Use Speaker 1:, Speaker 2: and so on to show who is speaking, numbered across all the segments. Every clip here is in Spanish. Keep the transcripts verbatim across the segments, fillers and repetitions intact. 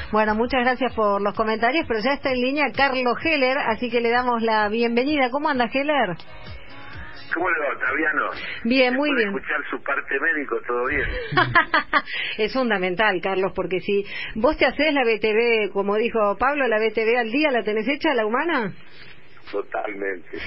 Speaker 1: Bueno, muchas gracias por los comentarios, pero ya está en línea Carlos Heller, así que le damos la bienvenida. ¿Cómo anda, Heller?
Speaker 2: ¿Cómo le va, Otaviano?
Speaker 1: Bien, muy bien.
Speaker 2: Escuchar su parte médico, todo bien.
Speaker 1: Es fundamental, Carlos, porque si vos te haces la B T V, como dijo Pablo, la B T V al día, ¿la tenés hecha, la humana?
Speaker 2: Totalmente.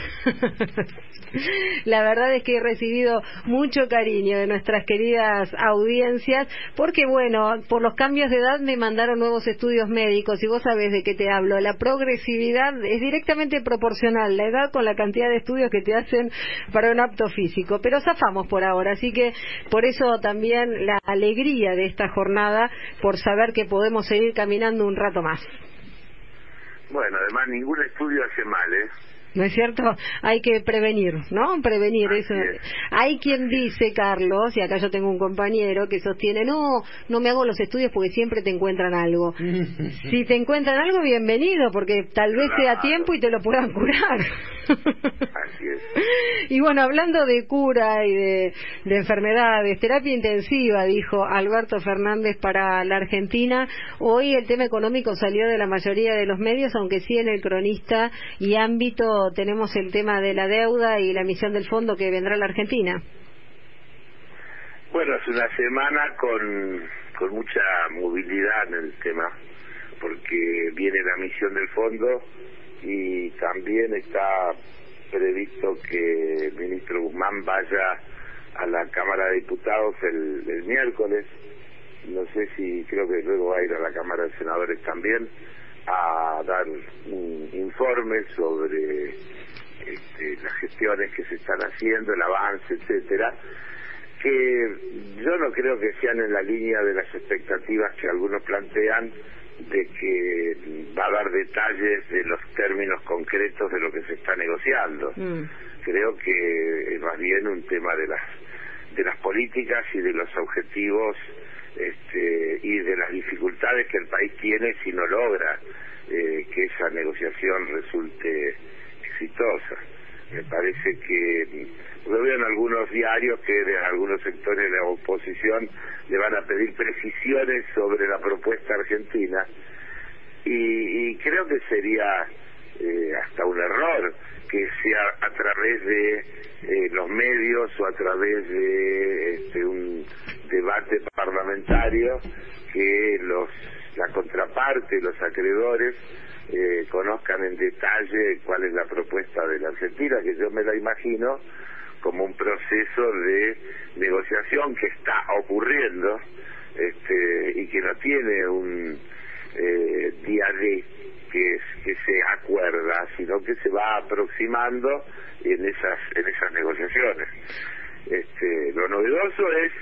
Speaker 1: La verdad es que he recibido mucho cariño de nuestras queridas audiencias, porque bueno, por los cambios de edad me mandaron nuevos estudios médicos y vos sabés de qué te hablo. La progresividad es directamente proporcional, la edad con la cantidad de estudios que te hacen para un apto físico, pero zafamos por ahora, así que por eso también la alegría de esta jornada, por saber que podemos seguir caminando un rato más.
Speaker 2: Bueno, además ningún estudio hace mal, ¿eh?
Speaker 1: ¿No es cierto? Hay que prevenir, ¿no? Prevenir eso. Hay quien dice, Carlos, y acá yo tengo un compañero que sostiene, no, no me hago los estudios porque siempre te encuentran algo. Si te encuentran algo, bienvenido, porque tal vez
Speaker 2: Claro.
Speaker 1: sea tiempo y te lo puedan curar.
Speaker 2: Así es.
Speaker 1: Y bueno, hablando de cura y de, de enfermedades, terapia intensiva, dijo Alberto Fernández para la Argentina. Hoy el tema económico salió de la mayoría de los medios, aunque sí en el Cronista y Ámbito tenemos el tema de la deuda y la emisión del fondo que vendrá a la Argentina.
Speaker 2: Bueno, es una semana con, con mucha movilidad en el tema, porque viene la emisión del fondo y también está previsto que el ministro Guzmán vaya a la Cámara de Diputados el, el miércoles. No sé si, creo que luego va a ir a la Cámara de Senadores también a dar un informe sobre este, las gestiones que se están haciendo, el avance, etcétera, que yo no creo que sean en la línea de las expectativas que algunos plantean de que va a dar detalles de los términos concretos de lo que se está negociando. Mm. Creo que es más bien un tema de las de las políticas y de los objetivos este, y de las dificultades que el país tiene si no logra eh, que esa negociación resulte exitosa. Me parece que lo veo en algunos diarios que de algunos sectores de la oposición le van a pedir precisiones sobre la propuesta argentina y, y creo que sería eh, hasta un error que sea a través de eh, los medios o a través de este, un debate parlamentario que los la contraparte, los acreedores eh, conozcan en detalle cuál es la propuesta de la Argentina, que yo me la imagino como un proceso de negociación que está ocurriendo este, y que no tiene un eh, día de que, es, que se acuerda, sino que se va aproximando en esas en esas negociaciones. Este, lo novedoso es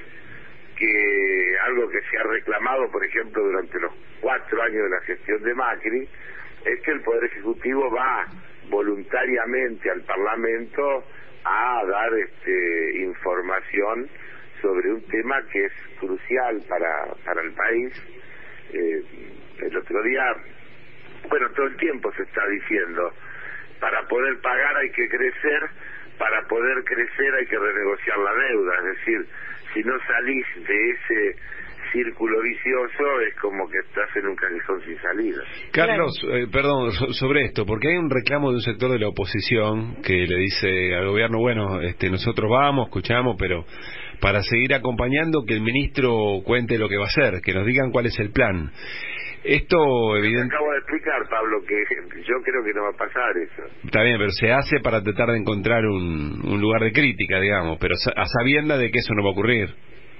Speaker 2: que algo que se ha reclamado, por ejemplo, durante los cuatro años de la gestión de Macri, es que el Poder Ejecutivo va voluntariamente al Parlamento a dar este, información sobre un tema que es crucial para, para el país. Eh, el otro día, bueno, todo el tiempo se está diciendo, para poder pagar hay que crecer, para poder crecer hay que renegociar la deuda, es decir, si no salís de ese círculo vicioso es como que estás en un callejón sin salida.
Speaker 3: Carlos, eh, perdón, so, sobre esto, porque hay un reclamo de un sector de la oposición que le dice al gobierno, bueno, este, nosotros vamos, escuchamos, pero para seguir acompañando que el ministro cuente lo que va a hacer, que nos digan cuál es el plan. Esto, evidentemente...
Speaker 2: Acabo de explicar, Pablo, que yo creo que no va a pasar eso.
Speaker 3: Está bien, pero se hace para tratar de encontrar un, un lugar de crítica, digamos, pero a sabienda de que eso no va a ocurrir.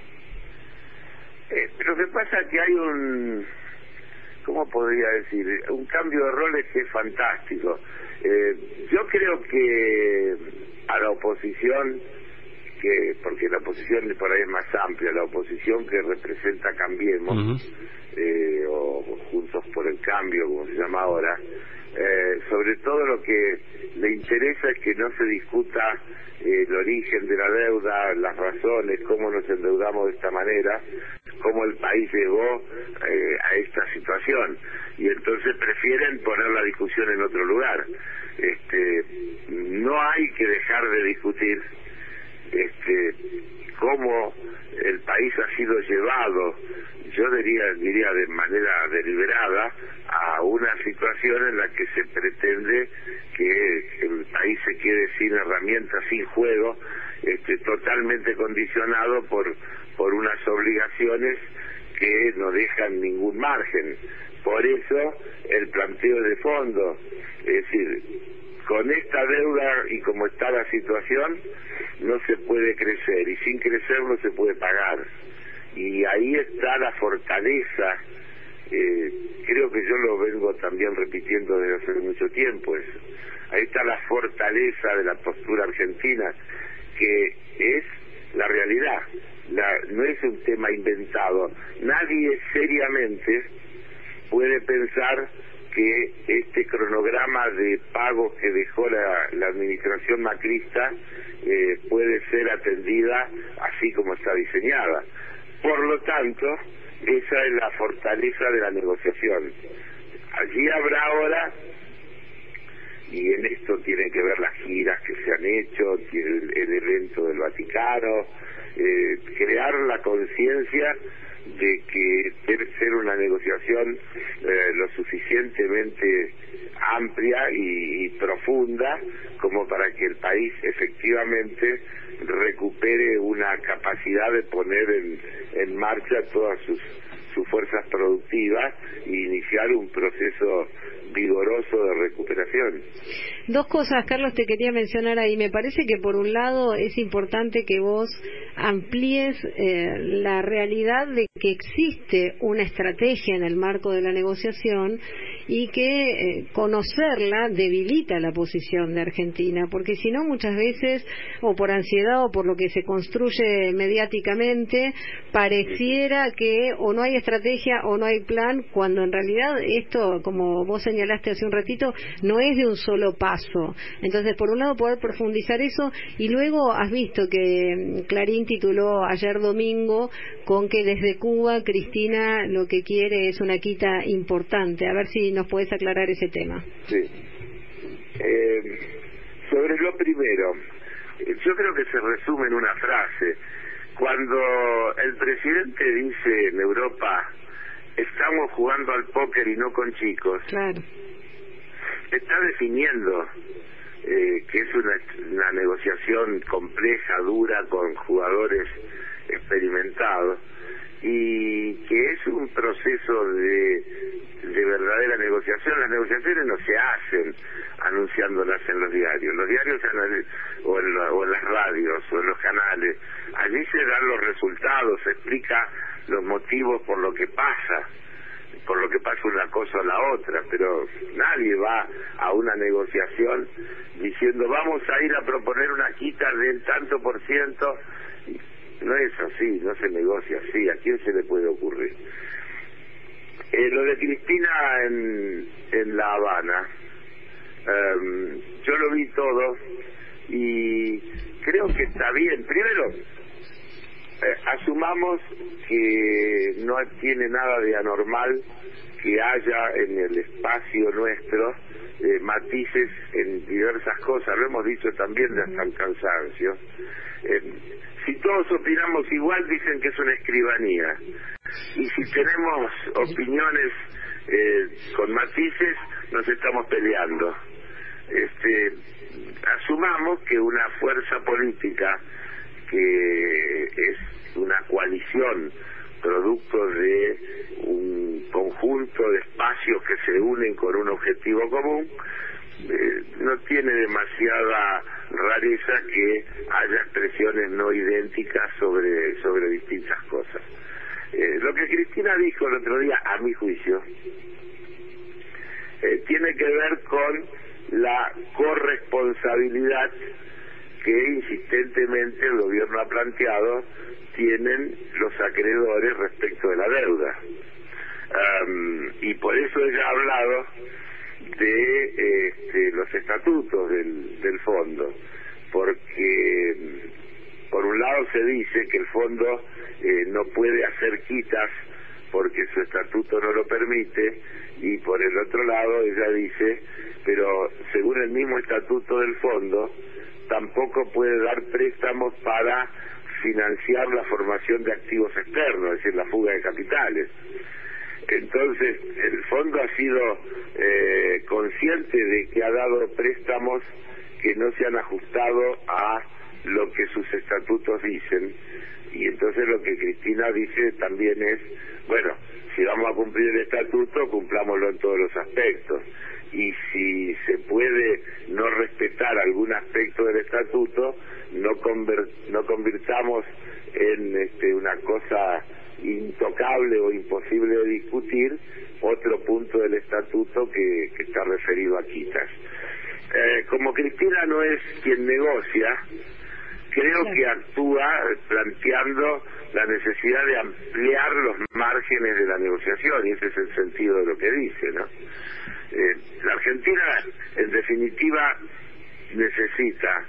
Speaker 2: Eh, lo que pasa es que hay un, ¿cómo podría decir? Un cambio de roles que es fantástico. Eh, yo creo que a la oposición, que porque la oposición por ahí es más amplia, la oposición que representa Cambiemos, uh-huh. eh, o Juntos por el Cambio, como se llama ahora, eh, sobre todo lo que le interesa es que no se discuta eh, el origen de la deuda, las razones, cómo nos endeudamos de esta manera, cómo el país llegó eh, a esta situación, y entonces prefieren poner la discusión en otro lugar. Este, no hay que dejar de discutir este cómo el país ha sido llevado, yo diría diría de manera deliberada situación en la que se pretende que el país se quede sin herramientas, sin juego, este, totalmente condicionado por por unas obligaciones que no dejan ningún margen. Por eso el planteo de fondo, es decir, con esta deuda y como está la situación, no se puede crecer, y sin crecer no se puede pagar. Y ahí está la fortaleza, eh, creo que yo lo vengo también repitiendo desde hace mucho tiempo eso. Ahí está la fortaleza de la postura argentina, que es la realidad, la, no es un tema inventado. Nadie seriamente puede pensar que este cronograma de pagos que dejó la, la administración macrista eh, puede ser atendida así como está diseñada. Por lo tanto, esa es la fortaleza de la negociación. Allí habrá ahora, y en esto tienen que ver las giras que se han hecho, el, el evento del Vaticano, eh, crear la conciencia de que debe ser una negociación eh, lo suficientemente amplia y, y profunda como para que el país efectivamente recupere una capacidad de poner en, en marcha todas sus, sus fuerzas productivas e iniciar un proceso vigoroso de recuperación.
Speaker 1: Dos cosas, Carlos, te quería mencionar ahí. Me parece que por un lado es importante que vos amplíes eh, la realidad de que existe una estrategia en el marco de la negociación y que eh, conocerla debilita la posición de Argentina, porque si no muchas veces, o por ansiedad o por lo que se construye mediáticamente, pareciera que o no hay estrategia o no hay plan, cuando en realidad esto, como vos señalaste hace un ratito, no es de un solo paso. Entonces, por un lado, poder profundizar eso, y luego has visto que Clarín tituló ayer domingo con que desde Cuba Cristina lo que quiere es una quita importante. A ver si nos puedes aclarar ese tema.
Speaker 2: Sí. Eh, sobre lo primero, yo creo que se resume en una frase. Cuando el presidente dice en Europa, estamos jugando al póker y no con chicos,
Speaker 1: claro,
Speaker 2: está definiendo eh, que es una, una negociación compleja, dura, con jugadores experimentados, y que es un proceso de, de verdadera negociación. Las negociaciones no se hacen anunciándolas en los diarios, los diarios o en, la, o en las radios o en los canales, allí se dan los resultados, se explica los motivos por lo que pasa, por lo que pasa una cosa o la otra, pero nadie va a una negociación diciendo vamos a ir a proponer una quita del tanto por ciento. No es así, no se negocia así. ¿A quién se le puede ocurrir? Eh, lo de Cristina en, en La Habana, um, yo lo vi todo y creo que está bien. Primero, eh, asumamos que no tiene nada de anormal que haya en el espacio nuestro eh, matices en diversas cosas. Lo hemos dicho también de hasta el cansancio. Eh, si todos opinamos igual, dicen que es una escribanía, y si tenemos opiniones eh, con matices, nos estamos peleando. Este, asumamos que una fuerza política que es una coalición producto de un conjunto de espacios que se unen con un objetivo común, eh, no tiene demasiada rareza que haya expresiones no idénticas sobre sobre distintas cosas. Eh, lo que Cristina dijo el otro día, a mi juicio, eh, tiene que ver con la corresponsabilidad que insistentemente el gobierno ha planteado tienen los acreedores respecto de la deuda. Um, y por eso ella ha hablado de este, los estatutos del, del fondo, porque por un lado se dice que el fondo eh, no puede hacer quitas porque su estatuto no lo permite, y por el otro lado ella dice, pero según el mismo estatuto del fondo tampoco puede dar préstamos para financiar la formación de activos externos, es decir, la fuga de capitales. Entonces, el fondo ha sido eh, consciente de que ha dado préstamos que no se han ajustado a lo que sus estatutos dicen, y entonces lo que Cristina dice también es, bueno, si vamos a cumplir el estatuto, cumplámoslo en todos los aspectos, y si se puede no respetar algún aspecto del estatuto, no, conver, no convirtamos en este, una cosa intocable o imposible de discutir otro punto del estatuto que, que está referido a quitas. Eh, como Cristina no es quien negocia, creo que actúa planteando la necesidad de ampliar los márgenes de la negociación, y ese es el sentido de lo que dice, ¿no? Eh, la Argentina, en definitiva, necesita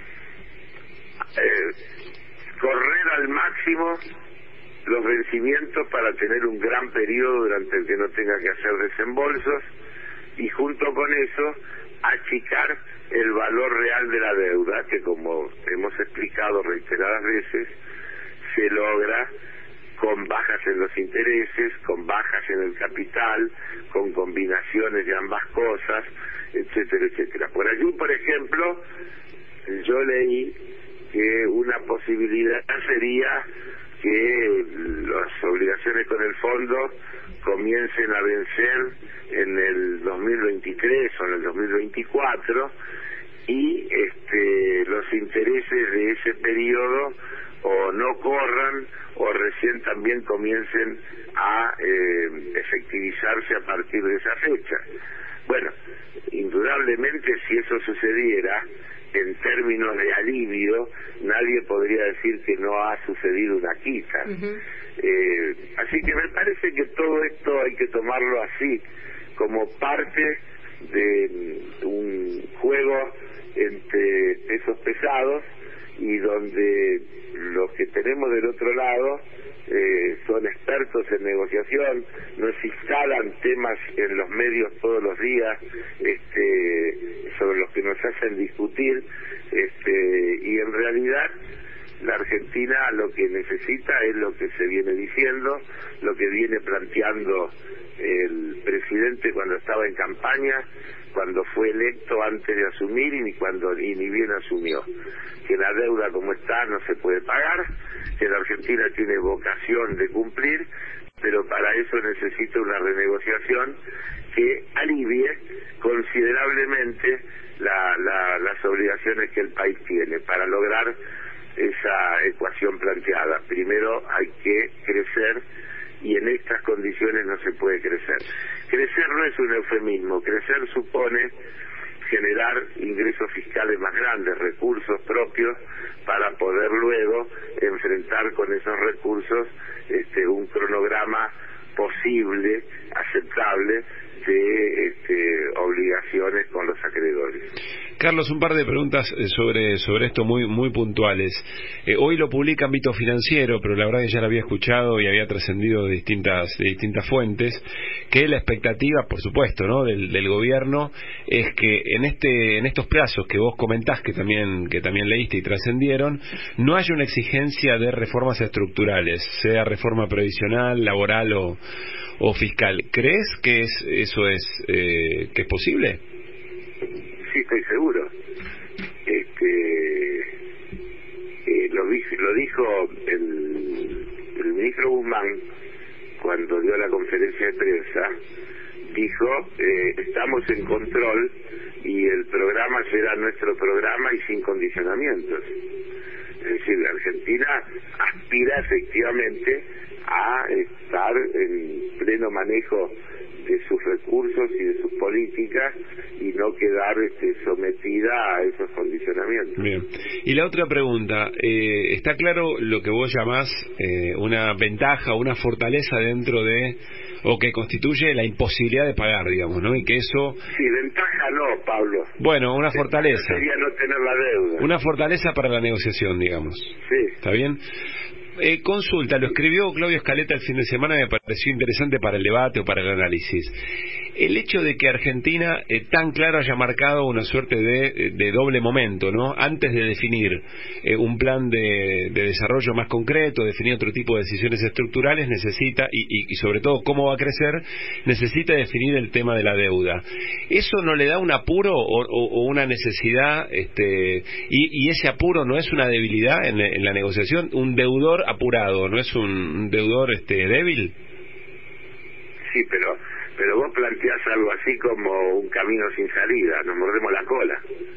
Speaker 2: eh, correr al máximo los vencimientos para tener un gran periodo durante el que no tenga que hacer desembolsos, y junto con eso achicar el valor real de la deuda, que como hemos explicado reiteradas veces, se logra con bajas en los intereses, con bajas en el capital, con combinaciones de ambas cosas, etcétera, etcétera. Por allí, por ejemplo, yo leí que una posibilidad sería que las obligaciones con el fondo comiencen a vencer en el dos mil veintitrés o en el dos mil veinticuatro, y este, los intereses de ese periodo o no corran o recién también comiencen a eh, efectivizarse a partir de esa fecha. Bueno, indudablemente si eso sucediera, en términos de alivio, nadie podría decir que no ha sucedido una quita. Uh-huh. Eh, así que me parece que todo esto hay que tomarlo así, como parte de un juego entre pesos pesados, y donde los que tenemos del otro lado eh, son expertos en negociación, nos instalan temas en los medios todos los días este, sobre los que nos hacen discutir, este, y en realidad la Argentina lo que necesita es lo que se viene diciendo, lo que viene planteando el presidente cuando estaba en campaña, cuando fue electo antes de asumir y ni cuando y ni bien asumió, que la deuda como está no se puede pagar, que la Argentina tiene vocación de cumplir, pero para eso necesita una renegociación que alivie considerablemente la, la, las obligaciones que el país tiene. Para lograr esa ecuación planteada, primero hay que crecer, y en estas condiciones no se puede crecer. Crecer no es un eufemismo, crecer supone generar ingresos fiscales más grandes, recursos propios, para poder luego enfrentar con esos recursos este, un cronograma posible, aceptable, de este, obligaciones con los acreedores.
Speaker 3: Carlos, un par de preguntas sobre sobre esto muy muy puntuales. Eh, hoy lo publica Ámbito Financiero, pero la verdad que ya lo había escuchado y había trascendido de distintas de distintas fuentes, que la expectativa, por supuesto, ¿no?, del, del gobierno es que en este en estos plazos que vos comentás, que también que también leíste y trascendieron, no haya una exigencia de reformas estructurales, sea reforma previsional, laboral o o fiscal. ¿Crees que es eso es eh, que es posible?
Speaker 2: Sí, estoy seguro. Este, eh, lo, lo dijo el, el ministro Guzmán cuando dio la conferencia de prensa. Dijo, eh, estamos en control y el programa será nuestro programa y sin condicionamientos. Es decir, la Argentina aspira efectivamente a estar en pleno manejo de sus recursos y de sus políticas y no quedar este, sometida a esos condicionamientos.
Speaker 3: Bien. Y la otra pregunta, eh, está claro lo que vos llamás eh, una ventaja, una fortaleza dentro de, o que constituye la imposibilidad de pagar, digamos, ¿no? Y que eso...
Speaker 2: Sí, ventaja no, Pablo.
Speaker 3: Bueno, una
Speaker 2: ventaja
Speaker 3: fortaleza.
Speaker 2: Sería no tener la deuda.
Speaker 3: Una fortaleza para la negociación, digamos.
Speaker 2: Sí.
Speaker 3: ¿Está bien? Eh, consulta, lo escribió Claudio Scaletta el fin de semana, me pareció interesante para el debate o para el análisis. El hecho de que Argentina eh, tan claro haya marcado una suerte de, de doble momento, ¿no? Antes de definir eh, un plan de, de desarrollo más concreto, definir otro tipo de decisiones estructurales, necesita, y, y, y sobre todo cómo va a crecer, necesita definir el tema de la deuda. ¿Eso no le da un apuro o, o, o una necesidad, este, y, y ese apuro no es una debilidad en, en la negociación? Un deudor apurado, ¿no es un, un deudor este, débil?
Speaker 2: Sí, pero... pero vos planteás algo así como un camino sin salida, nos mordemos la cola.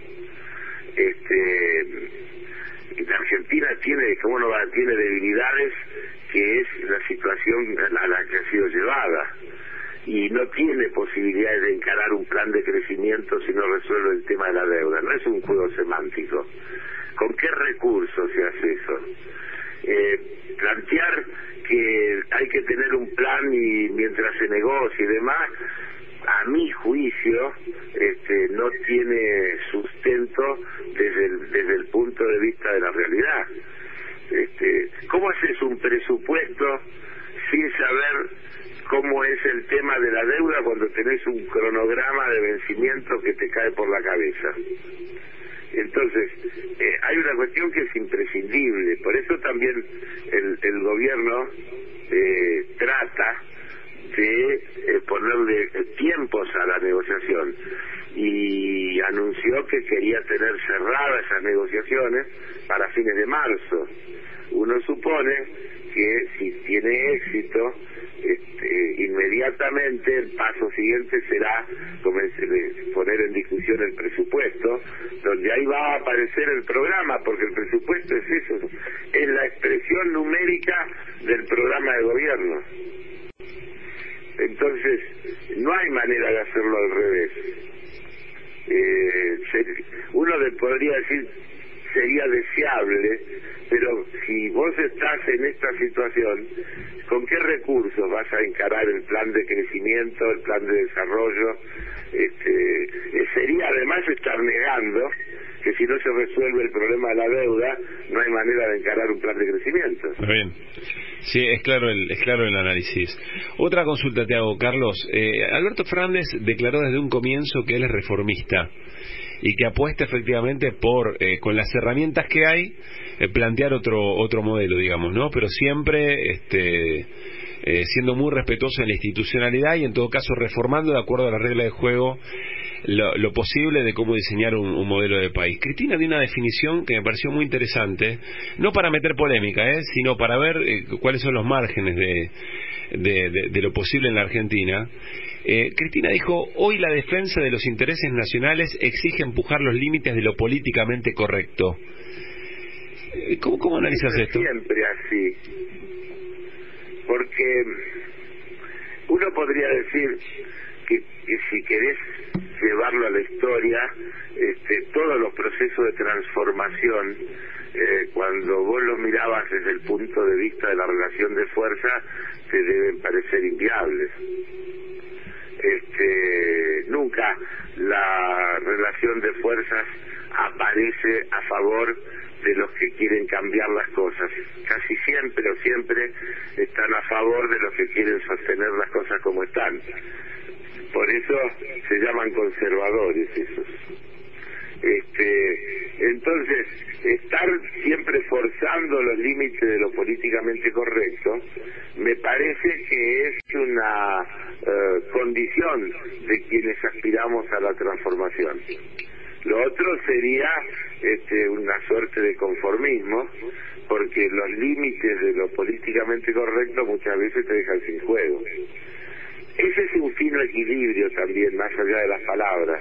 Speaker 2: Este, la Argentina tiene, como no va, tiene debilidades, que es la situación a la que ha sido llevada, y no tiene posibilidades de encarar un plan de crecimiento si no resuelve el tema de la deuda. No es un juego semántico. ¿Con qué recursos se hace eso? Eh, plantear que hay que tener un plan y mientras se negocie y demás, a mi juicio, este, no tiene sustento desde el, desde el punto de vista de la realidad. Este, ¿cómo haces un presupuesto sin saber cómo es el tema de la deuda cuando tenés un cronograma de vencimiento que te cae por la cabeza? Entonces, eh, hay una cuestión que es imprescindible, por eso también el, el gobierno eh, trata de eh, ponerle tiempos a la negociación, y anunció que quería tener cerradas esas negociaciones para fines de marzo. Uno supone que si tiene éxito, este, inmediatamente el paso siguiente será poner en discusión el presupuesto, donde ahí va a aparecer el programa, porque el presupuesto es eso, es la expresión numérica del programa de gobierno. Entonces, no hay manera de hacerlo al revés. Eh, uno le podría decir sería deseable, pero si vos estás en esta situación, ¿con qué recursos vas a encarar el plan de crecimiento, el plan de desarrollo? Este, eh, sería además estar negando que si no se resuelve el problema de la deuda, no hay manera de encarar un plan de crecimiento.
Speaker 3: Está bien. Sí, es claro el, es claro el análisis. Otra consulta te hago, Carlos. Eh, Alberto Fernández declaró desde un comienzo que él es reformista y que apuesta efectivamente por, eh, con las herramientas que hay, eh, plantear otro otro modelo, digamos, ¿no? Pero siempre este, eh, siendo muy respetuoso en la institucionalidad y en todo caso reformando de acuerdo a la regla de juego Lo, lo posible de cómo diseñar un, un modelo de país. Cristina dio una definición que me pareció muy interesante, no para meter polémica, ¿eh? sino para ver eh, cuáles son los márgenes de, de, de, de lo posible en la Argentina. Eh, Cristina dijo, hoy la defensa de los intereses nacionales exige empujar los límites de lo políticamente correcto. Eh, ¿Cómo, cómo analizas
Speaker 2: Pero
Speaker 3: esto?
Speaker 2: Siempre así, porque uno podría decir que, que si querés llevarlo a la historia, este, todos los procesos de transformación, eh, cuando vos los mirabas desde el punto de vista de la relación de fuerza, te deben parecer inviables. Este, nunca la relación de fuerzas aparece a favor de los que quieren cambiar las cosas. Casi siempre o siempre están a favor de los que quieren sostener las cosas como están. Por eso se llaman conservadores esos. Este, entonces, estar siempre forzando los límites de lo políticamente correcto, me parece que es una uh, condición de quienes aspiramos a la transformación. Lo otro sería este, una suerte de conformismo, porque los límites de lo políticamente correcto muchas veces te dejan sin juego. Ese es un fino equilibrio también, más allá de las palabras.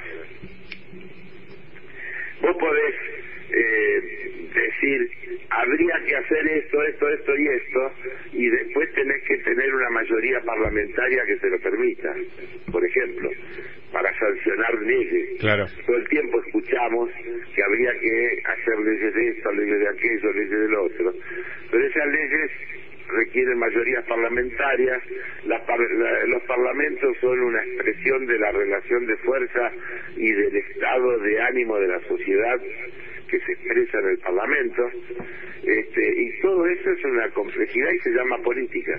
Speaker 2: Vos podés eh, decir, habría que hacer esto, esto, esto y esto, y después tenés que tener una mayoría parlamentaria que se lo permita, por ejemplo, para sancionar leyes.
Speaker 3: Claro.
Speaker 2: Todo el tiempo escuchamos que habría que hacer leyes de esto, leyes de aquello, leyes del otro, pero esas leyes requieren mayorías parlamentarias. La par la, los parlamentos son una expresión de la relación de fuerza y del estado de ánimo de la sociedad, que que se expresa en el Parlamento, este, y todo eso es una complejidad y se llama política.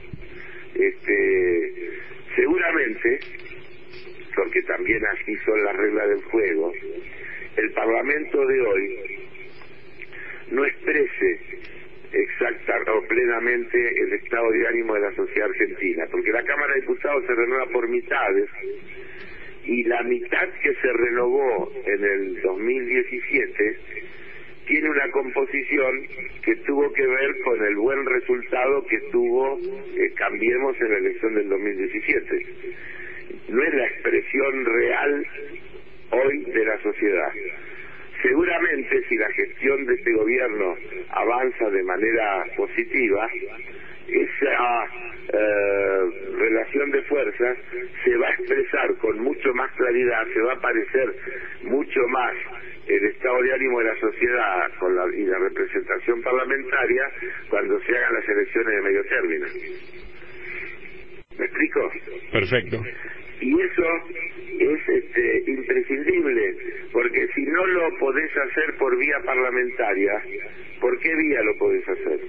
Speaker 2: Este, seguramente, porque también así son las reglas del juego, el Parlamento de hoy no exprese exacta o plenamente el estado de ánimo de la sociedad argentina, porque la Cámara de Diputados se renueva por mitades, y la mitad que se renovó en el dos mil diecisiete tiene una composición que tuvo que ver con el buen resultado que tuvo eh, Cambiemos en la elección del dos mil diecisiete. No es la expresión real hoy de la sociedad. Seguramente, si la gestión de este gobierno avanza de manera positiva, esa eh, relación de fuerzas se va a expresar con mucho más claridad, se va a parecer mucho más el estado de ánimo de la sociedad con la, y la representación parlamentaria cuando se hagan las elecciones de medio término. ¿Me explico?
Speaker 3: Perfecto.
Speaker 2: Y eso es este, imprescindible, porque si no lo podés hacer por vía parlamentaria, ¿por qué vía lo podés hacer?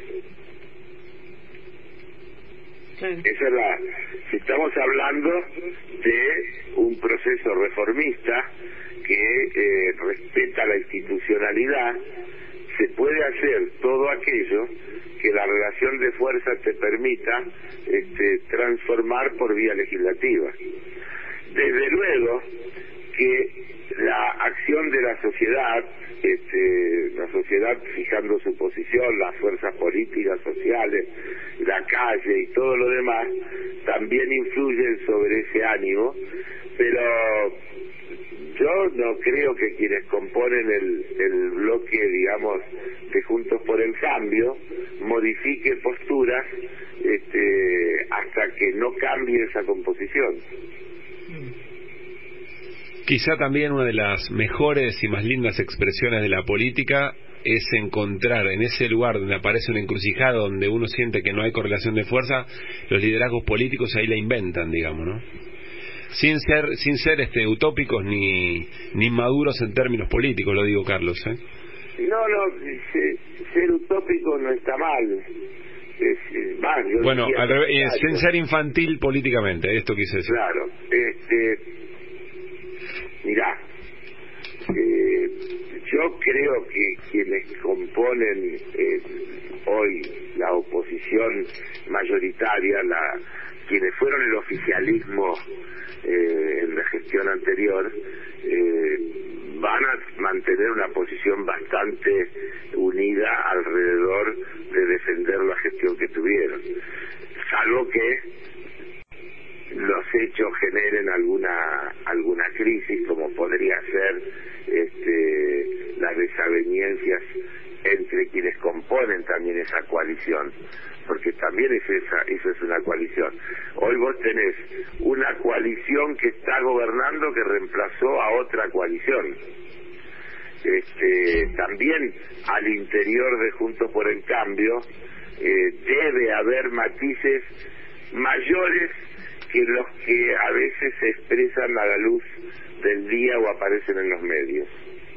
Speaker 2: Sí. Esa es la... Si estamos hablando de un proceso reformista que eh, respeta la institucionalidad, se puede hacer todo aquello que la relación de fuerza te permita este, transformar por vía legislativa. Desde luego que la acción de la sociedad, este, la sociedad fijando su posición, las fuerzas políticas, sociales, la calle y todo lo demás, también influyen sobre ese ánimo, pero yo no creo que quienes componen el, el bloque, digamos, de Juntos por el Cambio, modifique posturas este, hasta que no cambie esa composición.
Speaker 3: Quizá también una de las mejores y más lindas expresiones de la política es encontrar en ese lugar donde aparece una encrucijada, donde uno siente que no hay correlación de fuerza, los liderazgos políticos ahí la inventan, digamos, ¿no? Sin ser sin ser este utópicos ni ni inmaduros en términos políticos, lo digo, Carlos, ¿eh?
Speaker 2: No, no, ser utópico no está mal. Es, es más, yo
Speaker 3: bueno,
Speaker 2: diría
Speaker 3: al revés, eh, sin ser infantil políticamente, esto quise decir.
Speaker 2: Claro, este, mirá, eh, yo creo que quienes componen eh, hoy la oposición mayoritaria, la quienes fueron el oficialismo eh, en la gestión anterior, eh, van a mantener una posición bastante unida alrededor de defender la gestión que tuvieron, salvo que los hechos generen alguna alguna crisis, como podría ser este, las desavenencias entre quienes componen también esa coalición, porque también es esa, eso es una coalición. Hoy vos tenés una coalición que está gobernando que reemplazó a otra coalición. Este, también al interior de Juntos por el Cambio eh, debe haber matices mayores que los que a veces se expresan a la luz del día o aparecen en los medios.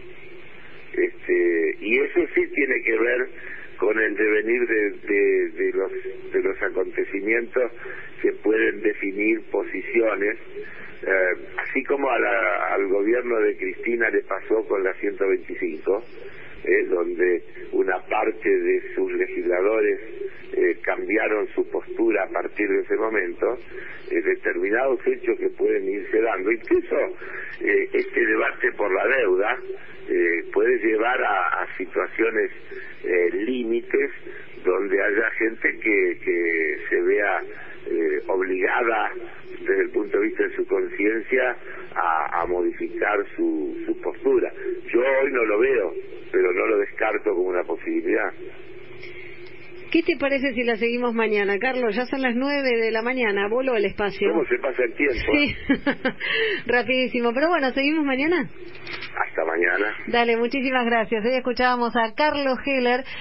Speaker 2: Este, y eso sí tiene que ver con el devenir de, de, de los de los acontecimientos que pueden definir posiciones, eh, así como a la, al gobierno de Cristina le pasó con la ciento veinticinco, eh, donde una parte de sus legisladores eh, cambiaron su postura a partir de ese momento, eh, determinados hechos que pueden irse dando. Incluso eh, este debate por la deuda eh, puede llevar a, a situaciones eh, límites donde haya gente que, que se vea eh, obligada desde el punto de vista de su conciencia a, a modificar su, su postura. Yo hoy no lo veo, pero no lo descarto como una posibilidad.
Speaker 1: ¿Qué te parece si la seguimos mañana, Carlos? Ya son las nueve de la mañana, voló el espacio.
Speaker 2: ¿Cómo se pasa el tiempo?
Speaker 1: Sí, rapidísimo. Pero bueno, ¿seguimos mañana?
Speaker 2: Hasta mañana.
Speaker 1: Dale, muchísimas gracias. Hoy escuchábamos a Carlos Heller.